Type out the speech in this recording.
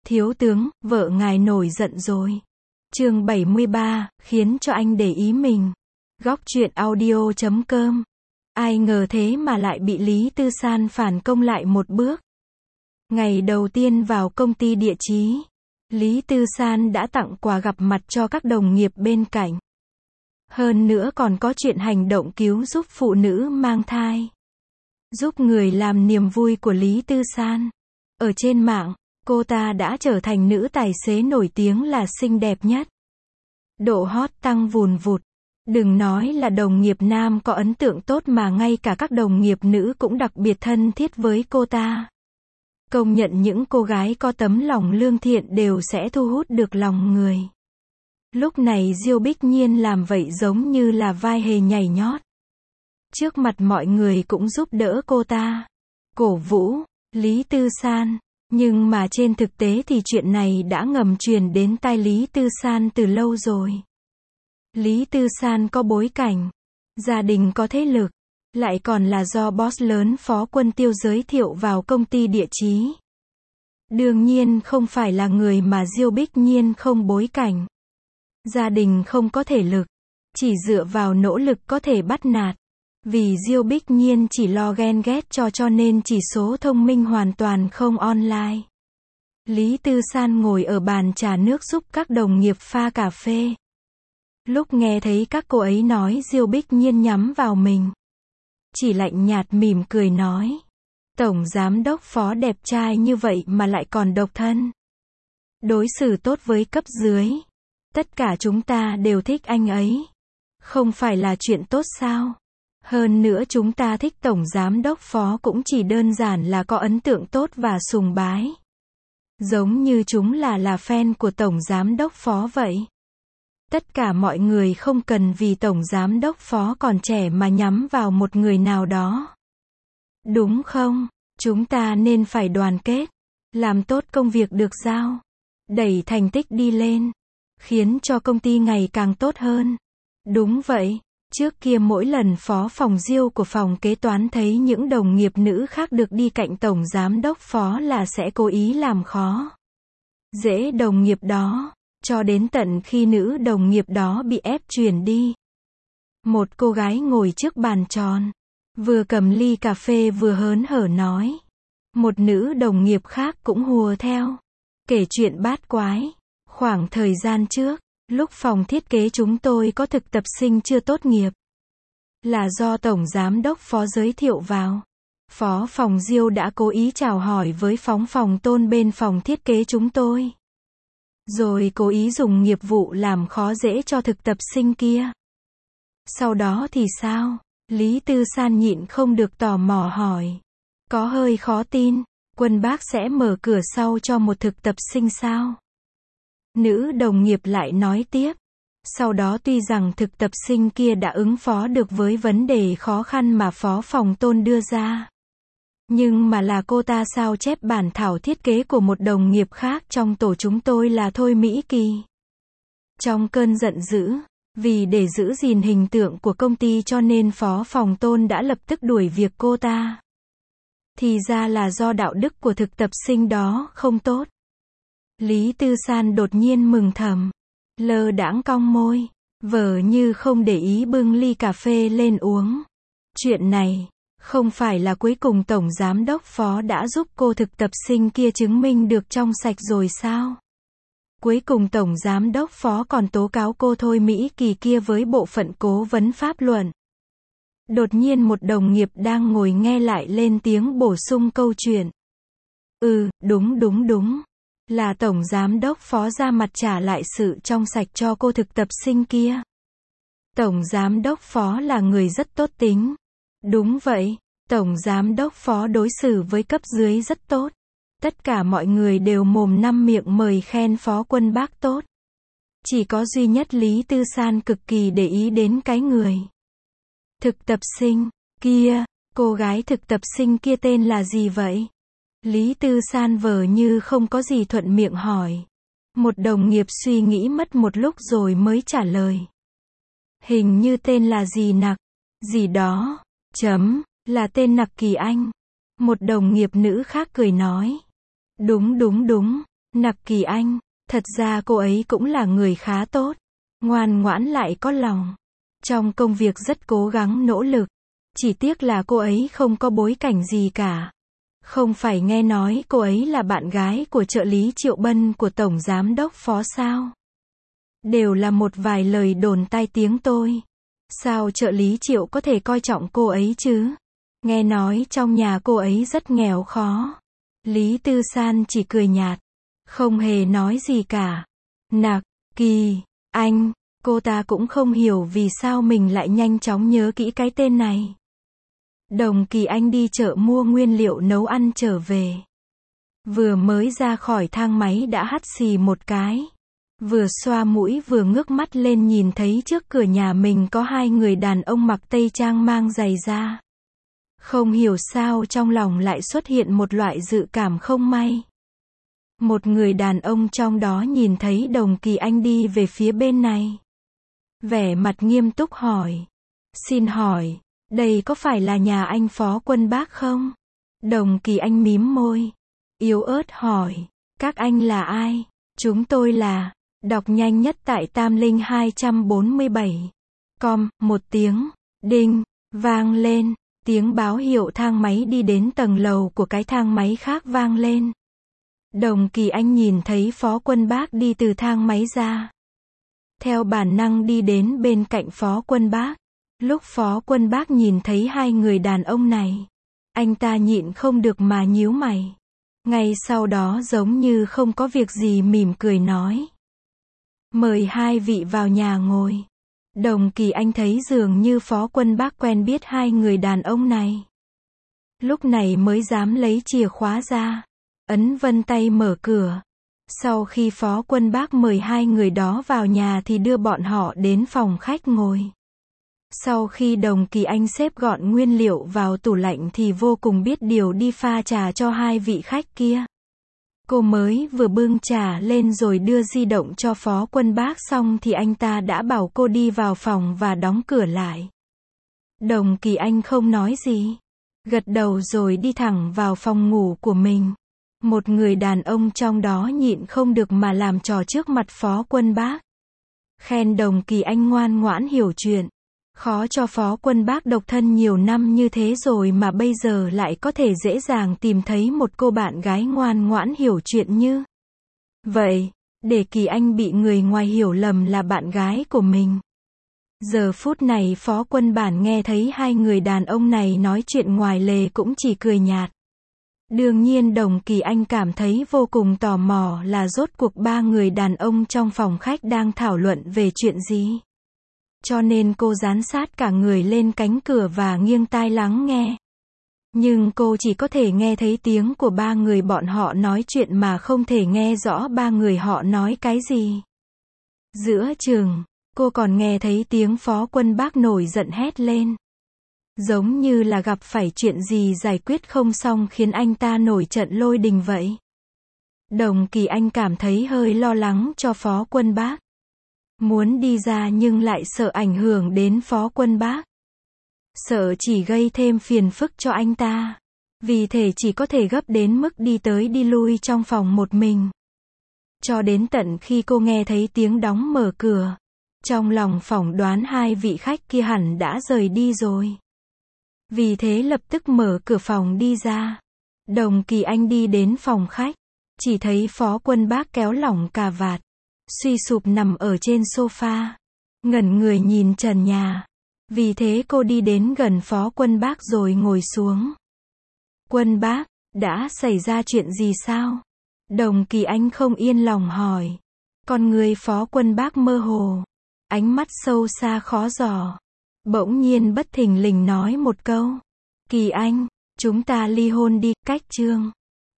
Thiếu tướng, vợ ngài nổi giận rồi. Chương 73, khiến cho anh để ý mình. Góc truyện audio.com. Ai ngờ thế mà lại bị Lý Tư San phản công lại một bước. Ngày đầu tiên vào công ty địa chí, Lý Tư San đã tặng quà gặp mặt cho các đồng nghiệp bên cạnh. Hơn nữa còn có chuyện hành động cứu giúp phụ nữ mang thai. Giúp người làm niềm vui của Lý Tư San. Ở trên mạng, cô ta đã trở thành nữ tài xế nổi tiếng là xinh đẹp nhất. Độ hot tăng vùn vụt. Đừng nói là đồng nghiệp nam có ấn tượng tốt mà ngay cả các đồng nghiệp nữ cũng đặc biệt thân thiết với cô ta. Công nhận những cô gái có tấm lòng lương thiện đều sẽ thu hút được lòng người. Lúc này Diêu Bích Nhiên làm vậy giống như là vai hề nhảy nhót. Trước mặt mọi người cũng giúp đỡ cô ta. Cổ vũ Lý Tư San. Nhưng mà trên thực tế thì chuyện này đã ngầm truyền đến tai Lý Tư San từ lâu rồi. Lý Tư San có bối cảnh, gia đình có thế lực, lại còn là do boss lớn Phó Quân Tiêu giới thiệu vào công ty địa chí. Đương nhiên không phải là người mà Diêu Bích Nhiên không bối cảnh. Gia đình không có thể lực, chỉ dựa vào nỗ lực có thể bắt nạt. Vì Diêu Bích Nhiên chỉ lo ghen ghét cho nên chỉ số thông minh hoàn toàn không online. Lý Tư San ngồi ở bàn trà nước giúp các đồng nghiệp pha cà phê. Lúc nghe thấy các cô ấy nói Diêu Bích Nhiên nhắm vào mình, chỉ lạnh nhạt mỉm cười nói. Tổng giám đốc Phó đẹp trai như vậy mà lại còn độc thân. Đối xử tốt với cấp dưới. Tất cả chúng ta đều thích anh ấy. Không phải là chuyện tốt sao? Hơn nữa chúng ta thích Tổng Giám đốc Phó cũng chỉ đơn giản là có ấn tượng tốt và sùng bái. Giống như chúng là fan của Tổng Giám đốc Phó vậy. Tất cả mọi người không cần vì Tổng Giám đốc Phó còn trẻ mà nhắm vào một người nào đó. Đúng không? Chúng ta nên phải đoàn kết. Làm tốt công việc được giao. Đẩy thành tích đi lên. Khiến cho công ty ngày càng tốt hơn. Đúng vậy. Trước kia mỗi lần phó phòng Diêu của phòng kế toán thấy những đồng nghiệp nữ khác được đi cạnh Tổng Giám đốc Phó là sẽ cố ý làm khó dễ đồng nghiệp đó, cho đến tận khi nữ đồng nghiệp đó bị ép chuyển đi. Một cô gái ngồi trước bàn tròn, vừa cầm ly cà phê vừa hớn hở nói. Một nữ đồng nghiệp khác cũng hùa theo, kể chuyện bát quái. Khoảng thời gian trước, lúc phòng thiết kế chúng tôi có thực tập sinh chưa tốt nghiệp. Là do Tổng Giám đốc Phó giới thiệu vào. Phó phòng Diêu đã cố ý chào hỏi với phó phòng Tôn bên phòng thiết kế chúng tôi. Rồi cố ý dùng nghiệp vụ làm khó dễ cho thực tập sinh kia. Sau đó thì sao? Lý Tư San nhịn không được tò mò hỏi. Có hơi khó tin, Quân bác sẽ mở cửa sau cho một thực tập sinh sao? Nữ đồng nghiệp lại nói tiếp. Sau đó tuy rằng thực tập sinh kia đã ứng phó được với vấn đề khó khăn mà phó phòng Tôn đưa ra. Nhưng mà là cô ta sao chép bản thảo thiết kế của một đồng nghiệp khác trong tổ chúng tôi là Thôi Mỹ Kỳ. Trong cơn giận dữ, vì để giữ gìn hình tượng của công ty cho nên phó phòng Tôn đã lập tức đuổi việc cô ta. Thì ra là do đạo đức của thực tập sinh đó không tốt. Lý Tư San đột nhiên mừng thầm, lơ đãng cong môi, vờ như không để ý bưng ly cà phê lên uống. Chuyện này, không phải là cuối cùng Tổng Giám đốc Phó đã giúp cô thực tập sinh kia chứng minh được trong sạch rồi sao? Cuối cùng Tổng Giám đốc Phó còn tố cáo cô Thôi Mỹ Kỳ kia với bộ phận cố vấn pháp luận. Đột nhiên một đồng nghiệp đang ngồi nghe lại lên tiếng bổ sung câu chuyện. Đúng. Là Tổng Giám đốc Phó ra mặt trả lại sự trong sạch cho cô thực tập sinh kia. Tổng Giám đốc Phó là người rất tốt tính. Đúng vậy, Tổng Giám đốc Phó đối xử với cấp dưới rất tốt. Tất cả mọi người đều mồm năm miệng mời khen Phó Quân bác tốt. Chỉ có duy nhất Lý Tư San cực kỳ để ý đến cái người thực tập sinh kia. Cô gái thực tập sinh kia tên là gì vậy? Lý Tư San vờ như không có gì thuận miệng hỏi. Một đồng nghiệp suy nghĩ mất một lúc rồi mới trả lời. Hình như tên là gì Nặc, gì đó, là tên Nặc Kỳ Anh. Một đồng nghiệp nữ khác cười nói. Đúng, Nặc Kỳ Anh, thật ra cô ấy cũng là người khá tốt, ngoan ngoãn lại có lòng. Trong công việc rất cố gắng nỗ lực. Chỉ tiếc là cô ấy không có bối cảnh gì cả. Không phải nghe nói cô ấy là bạn gái của trợ lý Triệu Bân của Tổng Giám đốc Phó sao? Đều là một vài lời đồn tai tiếng tôi. Sao trợ lý Triệu có thể coi trọng cô ấy chứ? Nghe nói trong nhà cô ấy rất nghèo khó. Lý Tư San chỉ cười nhạt, không hề nói gì cả. Nặc Kỳ Anh, cô ta cũng không hiểu vì sao mình lại nhanh chóng nhớ kỹ cái tên này. Đồng Kỳ Anh đi chợ mua nguyên liệu nấu ăn trở về. Vừa mới ra khỏi thang máy đã hắt xì một cái. Vừa xoa mũi vừa ngước mắt lên nhìn thấy trước cửa nhà mình có hai người đàn ông mặc tây trang mang giày da. Không hiểu sao trong lòng lại xuất hiện một loại dự cảm không may. Một người đàn ông trong đó nhìn thấy Đồng Kỳ Anh đi về phía bên này. Vẻ mặt nghiêm túc hỏi. Xin hỏi, đây có phải là nhà anh Phó Quân Bác không? Đồng Kỳ Anh mím môi. Yếu ớt hỏi. Các anh là ai? Chúng tôi là... Đọc nhanh nhất tại Tam Linh 247. Một tiếng. Đinh. Vang lên. Tiếng báo hiệu thang máy đi đến tầng lầu của cái thang máy khác vang lên. Đồng Kỳ Anh nhìn thấy Phó Quân Bác đi từ thang máy ra. Theo bản năng đi đến bên cạnh Phó Quân Bác. Lúc Phó Quân Bác nhìn thấy hai người đàn ông này, anh ta nhịn không được mà nhíu mày. Ngay sau đó giống như không có việc gì mỉm cười nói. Mời hai vị vào nhà ngồi. Đồng Kỳ Anh thấy dường như Phó Quân Bác quen biết hai người đàn ông này. Lúc này mới dám lấy chìa khóa ra, ấn vân tay mở cửa. Sau khi Phó Quân Bác mời hai người đó vào nhà thì đưa bọn họ đến phòng khách ngồi. Sau khi Đồng Kỳ Anh xếp gọn nguyên liệu vào tủ lạnh thì vô cùng biết điều đi pha trà cho hai vị khách kia. Cô mới vừa bưng trà lên rồi đưa di động cho Phó Quân Bác xong thì anh ta đã bảo cô đi vào phòng và đóng cửa lại. Đồng Kỳ Anh không nói gì, gật đầu rồi đi thẳng vào phòng ngủ của mình. Một người đàn ông trong đó nhịn không được mà làm trò trước mặt Phó Quân Bác. Khen Đồng Kỳ Anh ngoan ngoãn hiểu chuyện. Khó cho Phó Quân Bác độc thân nhiều năm như thế rồi mà bây giờ lại có thể dễ dàng tìm thấy một cô bạn gái ngoan ngoãn hiểu chuyện như vậy, để Kỳ Anh bị người ngoài hiểu lầm là bạn gái của mình. Giờ phút này Phó Quân Bản nghe thấy hai người đàn ông này nói chuyện ngoài lề cũng chỉ cười nhạt. Đương nhiên Đồng Kỳ Anh cảm thấy vô cùng tò mò là rốt cuộc ba người đàn ông trong phòng khách đang thảo luận về chuyện gì. Cho nên cô dán sát cả người lên cánh cửa và nghiêng tai lắng nghe. Nhưng cô chỉ có thể nghe thấy tiếng của ba người bọn họ nói chuyện mà không thể nghe rõ ba người họ nói cái gì. Giữa chừng, cô còn nghe thấy tiếng Phó Quân Bác nổi giận hét lên. Giống như là gặp phải chuyện gì giải quyết không xong khiến anh ta nổi trận lôi đình vậy. Đồng Kỳ Anh cảm thấy hơi lo lắng cho Phó Quân Bác. Muốn đi ra nhưng lại sợ ảnh hưởng đến Phó Quân Bác. Sợ chỉ gây thêm phiền phức cho anh ta. Vì thế chỉ có thể gấp đến mức đi tới đi lui trong phòng một mình. Cho đến tận khi cô nghe thấy tiếng đóng mở cửa. Trong lòng phỏng đoán hai vị khách kia hẳn đã rời đi rồi. Vì thế lập tức mở cửa phòng đi ra. Đồng Kỳ Anh đi đến phòng khách. Chỉ thấy Phó Quân Bác kéo lỏng cà vạt. Suy sụp nằm ở trên sofa. Ngẩn người nhìn trần nhà. Vì thế cô đi đến gần Phó Quân Bác rồi ngồi xuống. Quân Bác, đã xảy ra chuyện gì sao? Đồng Kỳ Anh không yên lòng hỏi. Con người Phó Quân Bác mơ hồ. Ánh mắt sâu xa khó dò. Bỗng nhiên bất thình lình nói một câu. Kỳ Anh, chúng ta ly hôn đi, cách chương.